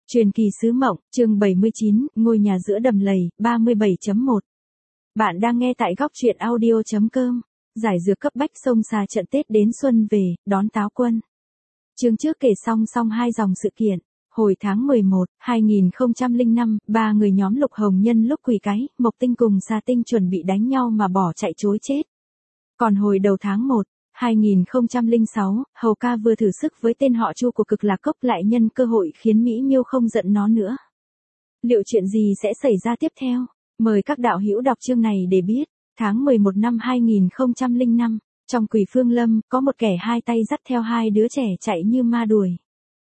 Truyền kỳ sứ mộng, chương 79, ngôi nhà giữa đầm lầy, 37.1. Bạn đang nghe tại góc truyện audio.com. Giải dược cấp bách sông xa trận Tết đến xuân về, đón Táo Quân. Chương trước kể xong hai dòng sự kiện. Hồi tháng 11, 2005, ba người nhóm Lục Hồng Nhân lúc Quỷ Cái, Mộc Tinh cùng Sa Tinh chuẩn bị đánh nhau mà bỏ chạy trối chết. Còn hồi đầu tháng 1, 2006, Hầu Ca vừa thử sức với tên họ Chu của Cực Lạc Cốc lại nhân cơ hội khiến Mỹ Miêu không giận nó nữa. Liệu chuyện gì sẽ xảy ra tiếp theo? Mời các đạo hữu đọc chương này để biết. Tháng 11 năm 2005, trong Quỷ Phương Lâm, có một kẻ hai tay dắt theo hai đứa trẻ chạy như ma đuổi.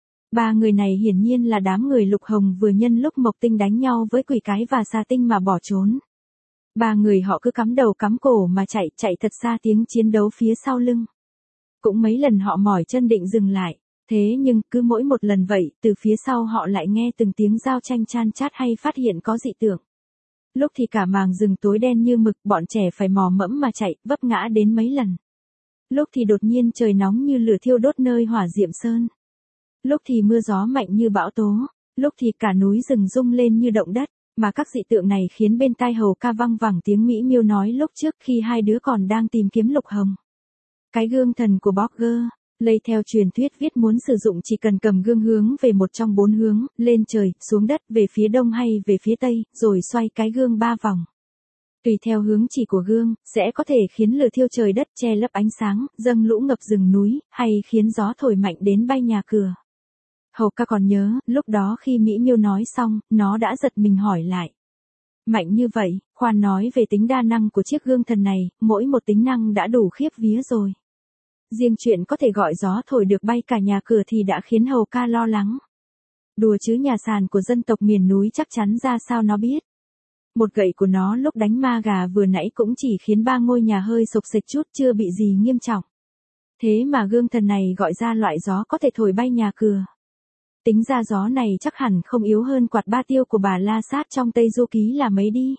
Ba người này hiển nhiên là đám người Lục Hồng vừa nhân lúc Mộc Tinh đánh nhau với Quỷ Cái và Sa Tinh mà bỏ trốn. Ba người họ cứ cắm đầu cắm cổ mà chạy thật xa tiếng chiến đấu phía sau lưng. Cũng mấy lần họ mỏi chân định dừng lại, thế nhưng cứ mỗi một lần vậy, từ phía sau họ lại nghe từng tiếng giao tranh chan chát hay phát hiện có dị tượng. Lúc thì cả màng rừng tối đen như mực, bọn trẻ phải mò mẫm mà chạy, vấp ngã đến mấy lần. Lúc thì đột nhiên trời nóng như lửa thiêu đốt nơi Hỏa Diệm Sơn. Lúc thì mưa gió mạnh như bão tố, lúc thì cả núi rừng rung lên như động đất. Mà các dị tượng này khiến bên tai Hầu Ca văng vẳng tiếng Mỹ Miêu nói lúc trước khi hai đứa còn đang tìm kiếm Lục Hồng. Cái gương thần của Borger, lây theo truyền thuyết viết muốn sử dụng chỉ cần cầm gương hướng về một trong bốn hướng, lên trời, xuống đất, về phía đông hay về phía tây, rồi xoay cái gương 3 vòng. Tùy theo hướng chỉ của gương, sẽ có thể khiến lửa thiêu trời đất che lấp ánh sáng, dâng lũ ngập rừng núi, hay khiến gió thổi mạnh đến bay nhà cửa. Hầu Ca còn nhớ, lúc đó khi Mỹ Miêu nói xong, nó đã giật mình hỏi lại. Mạnh như vậy, khoan nói về tính đa năng của chiếc gương thần này, mỗi một tính năng đã đủ khiếp vía rồi. Riêng chuyện có thể gọi gió thổi được bay cả nhà cửa thì đã khiến Hầu Ca lo lắng. Đùa chứ nhà sàn của dân tộc miền núi chắc chắn ra sao nó biết. Một gậy của nó lúc đánh ma gà vừa nãy cũng chỉ khiến 3 ngôi nhà hơi sộc sệch chút, chưa bị gì nghiêm trọng. Thế mà gương thần này gọi ra loại gió có thể thổi bay nhà cửa. Tính ra gió này chắc hẳn không yếu hơn quạt ba tiêu của bà La Sát trong Tây Du Ký là mấy đi.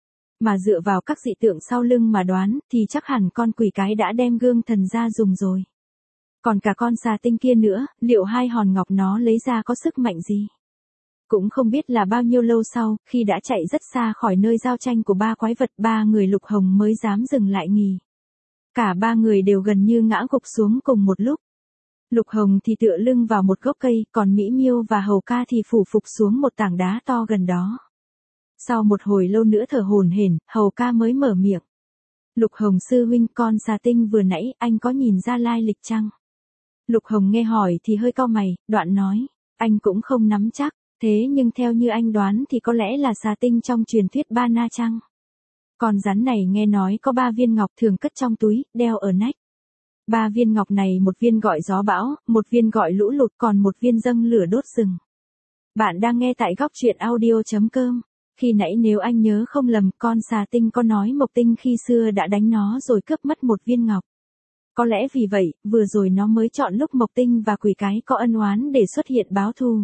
Mà dựa vào các dị tượng sau lưng mà đoán, thì chắc hẳn con Quỷ Cái đã đem gương thần ra dùng rồi. Còn cả con Sa Tinh kia nữa, liệu hai hòn ngọc nó lấy ra có sức mạnh gì? Cũng không biết là bao nhiêu lâu sau, khi đã chạy rất xa khỏi nơi giao tranh của ba quái vật, ba người Lục Hồng mới dám dừng lại nghỉ. Cả ba người đều gần như ngã gục xuống cùng một lúc. Lục Hồng thì tựa lưng vào một gốc cây, còn Mỹ Miêu và Hầu Ca thì phủ phục xuống một tảng đá to gần đó. Sau một hồi lâu nữa thở hổn hển, Hầu Ca mới mở miệng. Lục Hồng sư huynh, con Sa Tinh vừa nãy, anh có nhìn ra lai lịch chăng? Lục Hồng nghe hỏi thì hơi cau mày, đoạn nói, anh cũng không nắm chắc, thế nhưng theo như anh đoán thì có lẽ là Sa Tinh trong truyền thuyết Ba Na chăng? Con rắn này nghe nói có 3 viên ngọc thường cất trong túi, đeo ở nách. 3 viên ngọc này, một viên gọi gió bão, một viên gọi lũ lụt, còn một viên dâng lửa đốt rừng. Bạn đang nghe tại góc truyện audio.com. Khi nãy nếu anh nhớ không lầm, con Sa Tinh có nói Mộc Tinh khi xưa đã đánh nó rồi cướp mất một viên ngọc. Có lẽ vì vậy, vừa rồi nó mới chọn lúc Mộc Tinh và Quỷ Cái có ân oán để xuất hiện báo thù.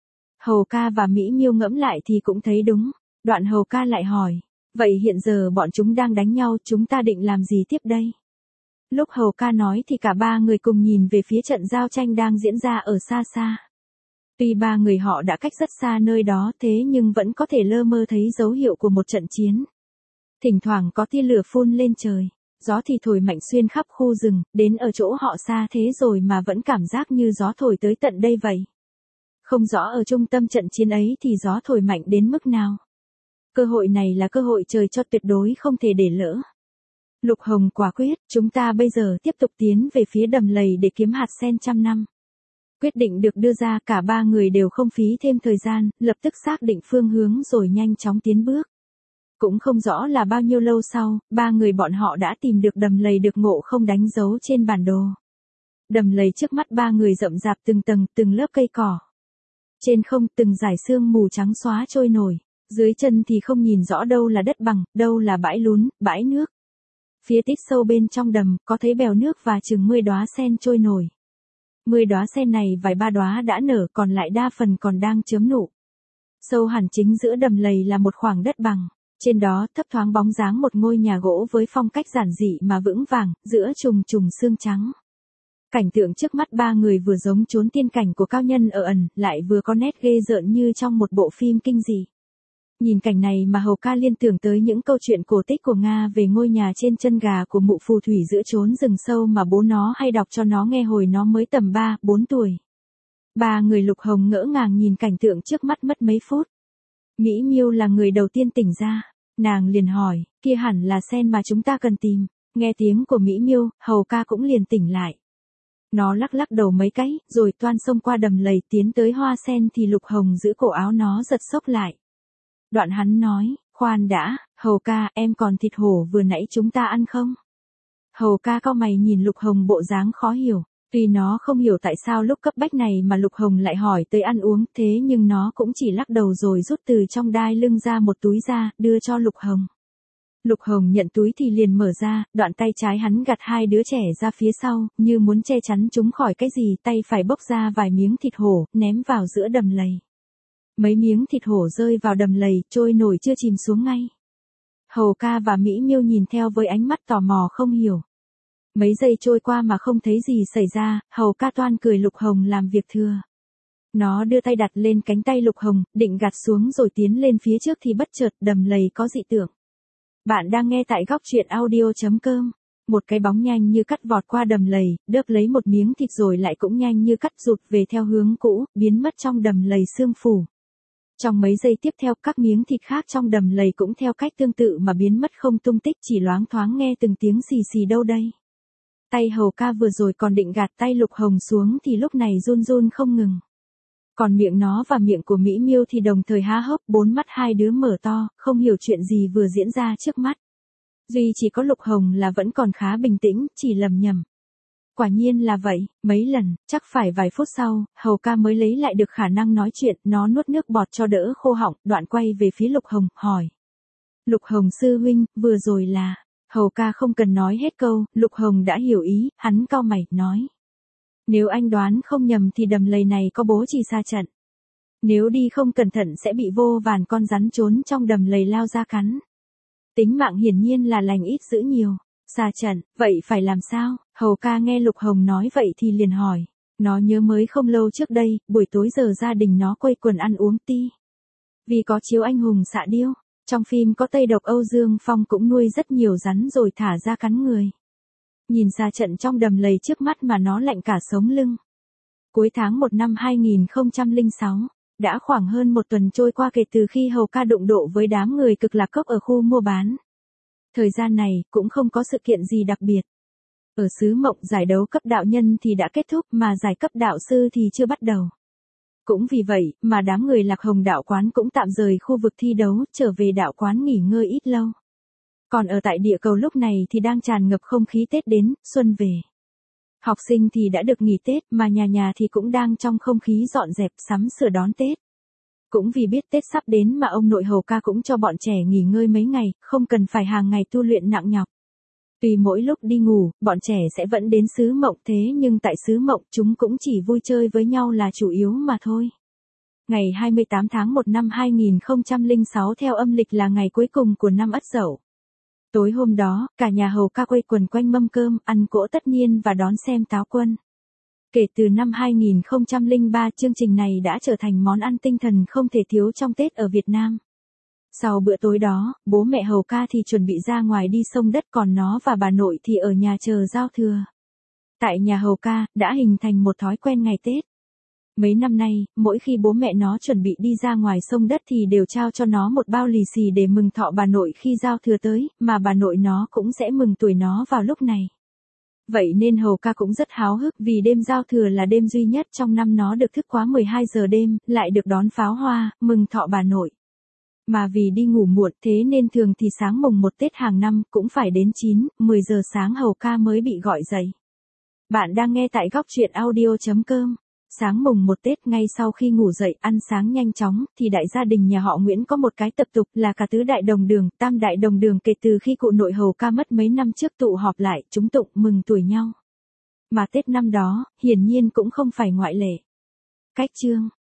Hầu Ca và Mỹ Miêu ngẫm lại thì cũng thấy đúng. Đoạn Hầu Ca lại hỏi, vậy hiện giờ bọn chúng đang đánh nhau, chúng ta định làm gì tiếp đây? Lúc Hầu Ca nói thì cả ba người cùng nhìn về phía trận giao tranh đang diễn ra ở xa xa. Tuy ba người họ đã cách rất xa nơi đó, thế nhưng vẫn có thể lơ mơ thấy dấu hiệu của một trận chiến. Thỉnh thoảng có tia lửa phun lên trời, gió thì thổi mạnh xuyên khắp khu rừng, đến ở chỗ họ xa thế rồi mà vẫn cảm giác như gió thổi tới tận đây vậy. Không rõ ở trung tâm trận chiến ấy thì gió thổi mạnh đến mức nào. Cơ hội này là cơ hội trời cho, tuyệt đối không thể để lỡ. Lục Hồng quả quyết, chúng ta bây giờ tiếp tục tiến về phía đầm lầy để kiếm hạt sen trăm năm. Quyết định được đưa ra, cả ba người đều không phí thêm thời gian, lập tức xác định phương hướng rồi nhanh chóng tiến bước. Cũng không rõ là bao nhiêu lâu sau, ba người bọn họ đã tìm được đầm lầy được Ngộ Không đánh dấu trên bản đồ. Đầm lầy trước mắt ba người rậm rạp từng tầng, từng lớp cây cỏ. Trên không từng dải sương mù trắng xóa trôi nổi, dưới chân thì không nhìn rõ đâu là đất bằng, đâu là bãi lún, bãi nước. Phía tít sâu bên trong đầm, có thấy bèo nước và chừng 10 đóa sen trôi nổi. 10 đóa sen này vài ba đóa đã nở, còn lại đa phần còn đang chớm nụ. Sâu hẳn chính giữa đầm lầy là một khoảng đất bằng, trên đó thấp thoáng bóng dáng một ngôi nhà gỗ với phong cách giản dị mà vững vàng, giữa trùng trùng sương trắng. Cảnh tượng trước mắt ba người vừa giống chốn tiên cảnh của cao nhân ở ẩn, lại vừa có nét ghê rợn như trong một bộ phim kinh dị. Nhìn cảnh này mà Hầu ca liên tưởng tới những câu chuyện cổ tích của Nga về ngôi nhà trên chân gà của mụ phù thủy giữa chốn rừng sâu mà bố nó hay đọc cho nó nghe hồi nó mới tầm 3-4 tuổi. Ba người Lục Hồng ngỡ ngàng nhìn cảnh tượng trước mắt mất mấy phút. Mỹ Miêu là người đầu tiên tỉnh ra, nàng liền hỏi, kia hẳn là sen mà chúng ta cần tìm. Nghe tiếng của Mỹ Miêu, Hầu ca cũng liền tỉnh lại. Nó lắc lắc đầu mấy cái, rồi toan xông qua đầm lầy tiến tới hoa sen thì Lục Hồng giữ cổ áo nó giật xốc lại. Đoạn hắn nói, khoan đã, Hầu ca, em còn thịt hổ vừa nãy chúng ta ăn không? Hầu ca cau mày nhìn Lục Hồng bộ dáng khó hiểu. Tuy nó không hiểu tại sao lúc cấp bách này mà Lục Hồng lại hỏi tới ăn uống, thế nhưng nó cũng chỉ lắc đầu rồi rút từ trong đai lưng ra một túi ra, đưa cho Lục Hồng. Lục Hồng nhận túi thì liền mở ra, đoạn tay trái hắn gạt hai đứa trẻ ra phía sau, như muốn che chắn chúng khỏi cái gì, tay phải bốc ra vài miếng thịt hổ, ném vào giữa đầm lầy. Mấy miếng thịt hổ rơi vào đầm lầy, trôi nổi chưa chìm xuống ngay. Hầu ca và Mỹ Miêu nhìn theo với ánh mắt tò mò không hiểu. Mấy giây trôi qua mà không thấy gì xảy ra, Hầu ca toan cười Lục Hồng làm việc thừa. Nó đưa tay đặt lên cánh tay Lục Hồng, định gạt xuống rồi tiến lên phía trước thì bất chợt đầm lầy có dị tượng. Bạn đang nghe tại góc truyện audio.com. Một cái bóng nhanh như cắt vọt qua đầm lầy, đớp lấy một miếng thịt rồi lại cũng nhanh như cắt rụt về theo hướng cũ, biến mất trong đầm lầy sương phủ. Trong mấy giây tiếp theo các miếng thịt khác trong đầm lầy cũng theo cách tương tự mà biến mất không tung tích, chỉ loáng thoáng nghe từng tiếng xì xì đâu đây. Tay Hầu ca vừa rồi còn định gạt tay Lục Hồng xuống thì lúc này run run không ngừng. Còn miệng nó và miệng của Mỹ Miêu thì đồng thời há hốc, bốn mắt hai đứa mở to, không hiểu chuyện gì vừa diễn ra trước mắt. Duy chỉ có Lục Hồng là vẫn còn khá bình tĩnh, chỉ lầm nhầm. Quả nhiên là vậy, mấy lần, chắc phải vài phút sau, Hầu ca mới lấy lại được khả năng nói chuyện, nó nuốt nước bọt cho đỡ khô họng, đoạn quay về phía Lục Hồng, hỏi. Lục Hồng sư huynh, vừa rồi là... Hầu ca không cần nói hết câu, Lục Hồng đã hiểu ý, hắn cau mày, nói. Nếu anh đoán không nhầm thì đầm lầy này có bố trì sa trận. Nếu đi không cẩn thận sẽ bị vô vàn con rắn trốn trong đầm lầy lao ra cắn. Tính mạng hiển nhiên là lành ít dữ nhiều. Sa trận, vậy phải làm sao? Hầu ca nghe Lục Hồng nói vậy thì liền hỏi. Nó nhớ mới không lâu trước đây, buổi tối giờ gia đình nó quây quần ăn uống ti. Vì có chiếu anh hùng xạ điêu. Trong phim có Tây Độc Âu Dương Phong cũng nuôi rất nhiều rắn rồi thả ra cắn người. Nhìn sa trận trong đầm lầy trước mắt mà nó lạnh cả sống lưng. Cuối tháng 1 năm 2006, đã khoảng hơn một tuần trôi qua kể từ khi Hầu ca đụng độ với đám người Cực Lạc Cốc ở khu mua bán. Thời gian này cũng không có sự kiện gì đặc biệt. Ở xứ Mộng giải đấu cấp đạo nhân thì đã kết thúc mà giải cấp đạo sư thì chưa bắt đầu. Cũng vì vậy mà đám người Lạc Hồng đạo quán cũng tạm rời khu vực thi đấu, trở về đạo quán nghỉ ngơi ít lâu. Còn ở tại địa cầu lúc này thì đang tràn ngập không khí Tết đến, xuân về. Học sinh thì đã được nghỉ Tết mà nhà nhà thì cũng đang trong không khí dọn dẹp sắm sửa đón Tết. Cũng vì biết Tết sắp đến mà ông nội Hầu ca cũng cho bọn trẻ nghỉ ngơi mấy ngày, không cần phải hàng ngày tu luyện nặng nhọc. Tuy mỗi lúc đi ngủ, bọn trẻ sẽ vẫn đến xứ Mộng thế nhưng tại xứ Mộng chúng cũng chỉ vui chơi với nhau là chủ yếu mà thôi. Ngày 28 tháng 1 năm 2006 theo âm lịch là ngày cuối cùng của năm Ất Dậu. Tối hôm đó, cả nhà Hầu ca quây quần quanh mâm cơm, ăn cỗ tất niên và đón xem Táo Quân. Kể từ năm 2003 chương trình này đã trở thành món ăn tinh thần không thể thiếu trong Tết ở Việt Nam. Sau bữa tối đó, bố mẹ Hầu ca thì chuẩn bị ra ngoài đi xông đất còn nó và bà nội thì ở nhà chờ giao thừa. Tại nhà Hầu ca, đã hình thành một thói quen ngày Tết. Mấy năm nay, mỗi khi bố mẹ nó chuẩn bị đi ra ngoài xông đất thì đều trao cho nó một bao lì xì để mừng thọ bà nội khi giao thừa tới, mà bà nội nó cũng sẽ mừng tuổi nó vào lúc này. Vậy nên Hầu ca cũng rất háo hức vì đêm giao thừa là đêm duy nhất trong năm nó được thức quá 12 giờ đêm, lại được đón pháo hoa, mừng thọ bà nội. Mà vì đi ngủ muộn thế nên thường thì sáng mùng 1 Tết hàng năm cũng phải đến 9, 10 giờ sáng Hầu ca mới bị gọi dậy. Bạn đang nghe tại góc truyện audio.com. Sáng mùng 1 Tết ngay sau khi ngủ dậy ăn sáng nhanh chóng thì đại gia đình nhà họ Nguyễn có một cái tập tục là cả tứ đại đồng đường, tam đại đồng đường kể từ khi cụ nội Hầu ca mất mấy năm trước tụ họp lại chúng tụng mừng tuổi nhau. Mà Tết năm đó, hiển nhiên cũng không phải ngoại lệ. Cách chương